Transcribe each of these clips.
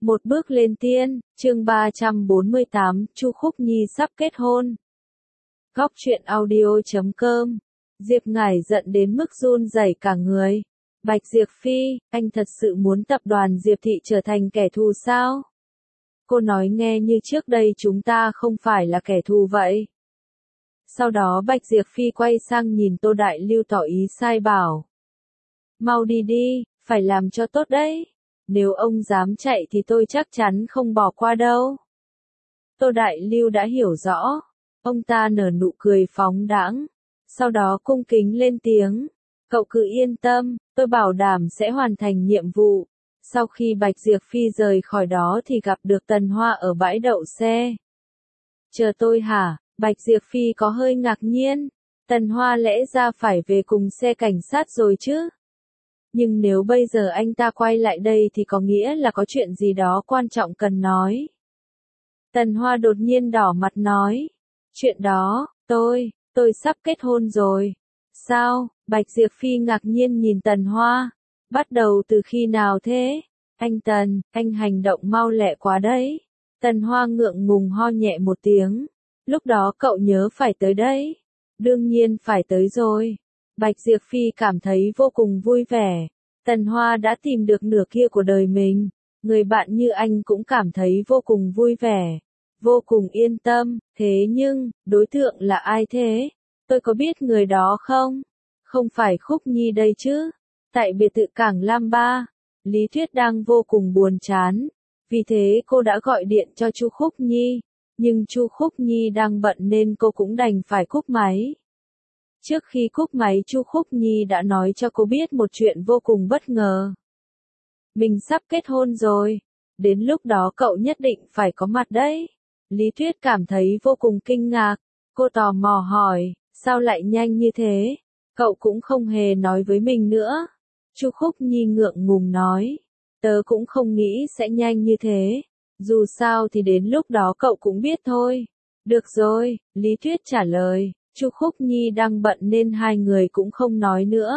Một bước lên tiên, chương 348, Chu Khúc Nhi sắp kết hôn. Góc truyện audio.com. Diệp Ngải giận đến mức run rẩy cả người. Bạch Diệp Phi, anh thật sự muốn tập đoàn Diệp Thị trở thành kẻ thù sao? Cô nói nghe như trước đây chúng ta không phải là kẻ thù vậy. Sau đó Bạch Diệp Phi quay sang nhìn Tô Đại Lưu tỏ ý sai bảo. Mau đi đi, phải làm cho tốt đấy. Nếu ông dám chạy thì tôi chắc chắn không bỏ qua đâu. Tô Đại Lưu đã hiểu rõ. Ông ta nở nụ cười phóng đãng. Sau đó cung kính lên tiếng. Cậu cứ yên tâm, tôi bảo đảm sẽ hoàn thành nhiệm vụ. Sau khi Bạch Diệp Phi rời khỏi đó thì gặp được Tần Hoa ở bãi đậu xe. Chờ tôi hả? Bạch Diệp Phi có hơi ngạc nhiên. Tần Hoa lẽ ra phải về cùng xe cảnh sát rồi chứ? Nhưng nếu bây giờ anh ta quay lại đây thì có nghĩa là có chuyện gì đó quan trọng cần nói. Tần Hoa đột nhiên đỏ mặt nói. Chuyện đó, tôi sắp kết hôn rồi. Sao? Bạch Diệp Phi ngạc nhiên nhìn Tần Hoa. Bắt đầu từ khi nào thế? Anh Tần, anh hành động mau lẹ quá đấy. Tần Hoa ngượng ngùng ho nhẹ một tiếng. Lúc đó cậu nhớ phải tới đấy. Đương nhiên phải tới rồi. Bạch Diệp Phi cảm thấy vô cùng vui vẻ. Tần Hoa đã tìm được nửa kia của đời mình. Người bạn như anh cũng cảm thấy vô cùng vui vẻ. Vô cùng yên tâm. Thế nhưng, đối tượng là ai thế? Tôi có biết người đó không? Không phải Khúc Nhi đây chứ? Tại biệt thự Cảng Lam Ba, Lý Tuyết đang vô cùng buồn chán. Vì thế cô đã gọi điện cho Chu Khúc Nhi. Nhưng Chu Khúc Nhi đang bận nên cô cũng đành phải cúp máy. Trước khi cúp máy Chu Khúc Nhi đã nói cho cô biết một chuyện vô cùng bất ngờ. Mình sắp kết hôn rồi. Đến lúc đó cậu nhất định phải có mặt đấy. Lý Tuyết cảm thấy vô cùng kinh ngạc. Cô tò mò hỏi, sao lại nhanh như thế? Cậu cũng không hề nói với mình nữa. Chu Khúc Nhi ngượng ngùng nói. Tớ cũng không nghĩ sẽ nhanh như thế. Dù sao thì đến lúc đó cậu cũng biết thôi. Được rồi, Lý Tuyết trả lời. Chu Khúc Nhi đang bận nên hai người cũng không nói nữa.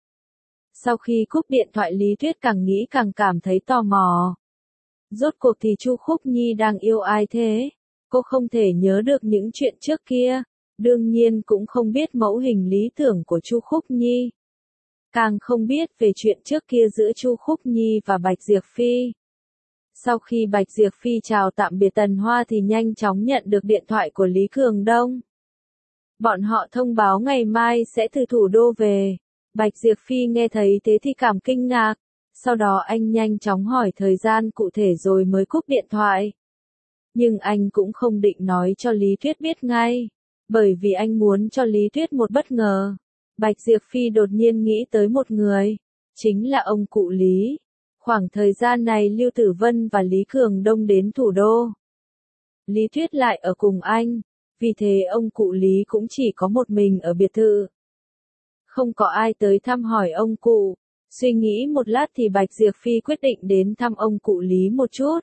Sau khi cúp điện thoại Lý Tuyết càng nghĩ càng cảm thấy tò mò. Rốt cuộc thì Chu Khúc Nhi đang yêu ai thế? Cô không thể nhớ được những chuyện trước kia. Đương nhiên cũng không biết mẫu hình lý tưởng của Chu Khúc Nhi. Càng không biết về chuyện trước kia giữa Chu Khúc Nhi và Bạch Diệp Phi. Sau khi Bạch Diệp Phi chào tạm biệt Tần Hoa thì nhanh chóng nhận được điện thoại của Lý Cường Đông. Bọn họ thông báo ngày mai sẽ từ thủ đô về. Bạch Diệp Phi nghe thấy thế thì cảm kinh ngạc. Sau đó anh nhanh chóng hỏi thời gian cụ thể rồi mới cúp điện thoại. Nhưng anh cũng không định nói cho Lý Tuyết biết ngay. Bởi vì anh muốn cho Lý Tuyết một bất ngờ. Bạch Diệp Phi đột nhiên nghĩ tới một người. Chính là ông cụ Lý. Khoảng thời gian này Lưu Tử Vân và Lý Cường Đông đến thủ đô. Lý Tuyết lại ở cùng anh. Vì thế ông cụ Lý cũng chỉ có một mình ở biệt thự. Không có ai tới thăm hỏi ông cụ. Suy nghĩ một lát thì Bạch Diệp Phi quyết định đến thăm ông cụ Lý một chút.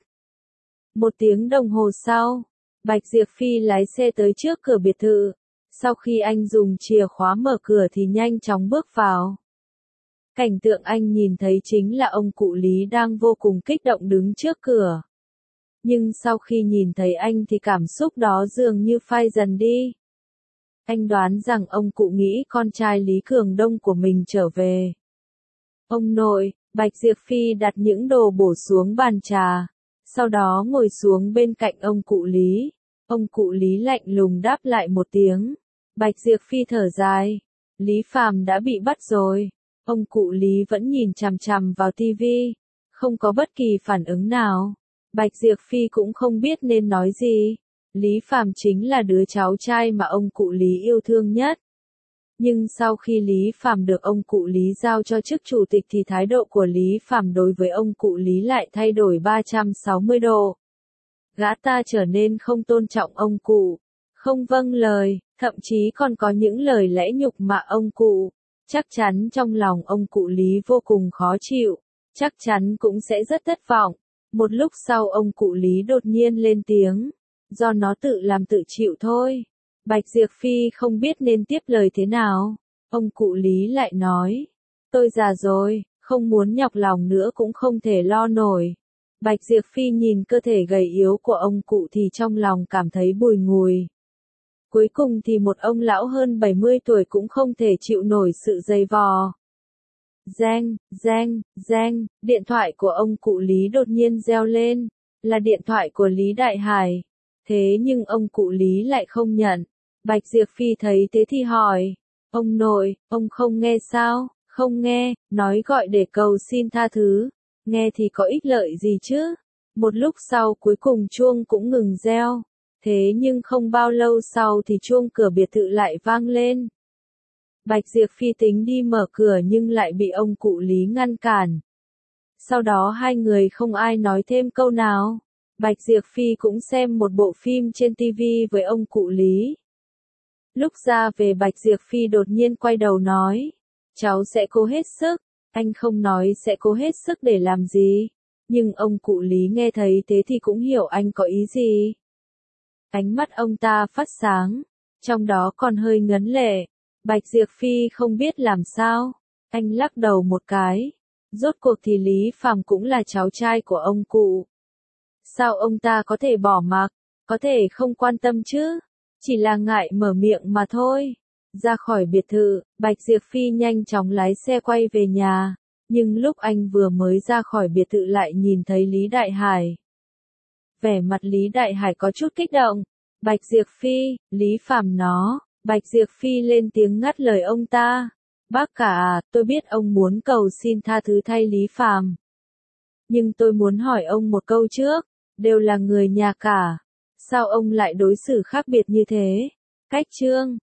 1 tiếng đồng hồ sau, Bạch Diệp Phi lái xe tới trước cửa biệt thự. Sau khi anh dùng chìa khóa mở cửa thì nhanh chóng bước vào. Cảnh tượng anh nhìn thấy chính là ông cụ Lý đang vô cùng kích động đứng trước cửa. Nhưng sau khi nhìn thấy anh thì cảm xúc đó dường như phai dần đi. Anh đoán rằng ông cụ nghĩ con trai Lý Cường Đông của mình trở về. Ông nội, Bạch Diệp Phi đặt những đồ bổ xuống bàn trà. Sau đó ngồi xuống bên cạnh ông cụ Lý. Ông cụ Lý lạnh lùng đáp lại một tiếng. Bạch Diệp Phi thở dài. Lý Phàm đã bị bắt rồi. Ông cụ Lý vẫn nhìn chằm chằm vào tivi. Không có bất kỳ phản ứng nào. Bạch Diệp Phi cũng không biết nên nói gì. Lý Phàm chính là đứa cháu trai mà ông cụ Lý yêu thương nhất. Nhưng sau khi Lý Phàm được ông cụ Lý giao cho chức chủ tịch thì thái độ của Lý Phàm đối với ông cụ Lý lại thay đổi 360 độ. Gã ta trở nên không tôn trọng ông cụ, không vâng lời, thậm chí còn có những lời lẽ nhục mạ ông cụ. Chắc chắn trong lòng ông cụ Lý vô cùng khó chịu, chắc chắn cũng sẽ rất thất vọng. Một lúc sau ông cụ Lý đột nhiên lên tiếng, do nó tự làm tự chịu thôi. Bạch Diệp Phi không biết nên tiếp lời thế nào. Ông cụ Lý lại nói, tôi già rồi, không muốn nhọc lòng nữa cũng không thể lo nổi. Bạch Diệp Phi nhìn cơ thể gầy yếu của ông cụ thì trong lòng cảm thấy bùi ngùi. Cuối cùng thì một ông lão hơn 70 tuổi cũng không thể chịu nổi sự dày vò. Reng, reng, reng, điện thoại của ông cụ Lý đột nhiên reo lên, là điện thoại của Lý Đại Hải. Thế nhưng ông cụ Lý lại không nhận. Bạch Diệp Phi thấy thế thì hỏi, ông nội, ông không nghe sao? Không nghe, nói gọi để cầu xin tha thứ. Nghe thì có ích lợi gì chứ? Một lúc sau cuối cùng chuông cũng ngừng reo. Thế nhưng không bao lâu sau thì chuông cửa biệt thự lại vang lên. Bạch Diệp Phi tính đi mở cửa nhưng lại bị ông cụ Lý ngăn cản. Sau đó hai người không ai nói thêm câu nào. Bạch Diệp Phi cũng xem một bộ phim trên TV với ông cụ Lý. Lúc ra về Bạch Diệp Phi đột nhiên quay đầu nói, cháu sẽ cố hết sức. Anh không nói sẽ cố hết sức để làm gì. Nhưng ông cụ Lý nghe thấy thế thì cũng hiểu anh có ý gì. Ánh mắt ông ta phát sáng, trong đó còn hơi ngấn lệ. Bạch Diệp Phi không biết làm sao. Anh lắc đầu một cái. Rốt cuộc thì Lý Phàm cũng là cháu trai của ông cụ. Sao ông ta có thể bỏ mặc, có thể không quan tâm chứ? Chỉ là ngại mở miệng mà thôi. Ra khỏi biệt thự, Bạch Diệp Phi nhanh chóng lái xe quay về nhà. Nhưng lúc anh vừa mới ra khỏi biệt thự lại nhìn thấy Lý Đại Hải. Vẻ mặt Lý Đại Hải có chút kích động. Bạch Diệp Phi, Lý Phàm nó. Bạch Diệp Phi lên tiếng ngắt lời ông ta. Bác cả à, tôi biết ông muốn cầu xin tha thứ thay Lý Phàm. Nhưng tôi muốn hỏi ông một câu trước. Đều là người nhà cả. Sao ông lại đối xử khác biệt như thế? Cách Trương.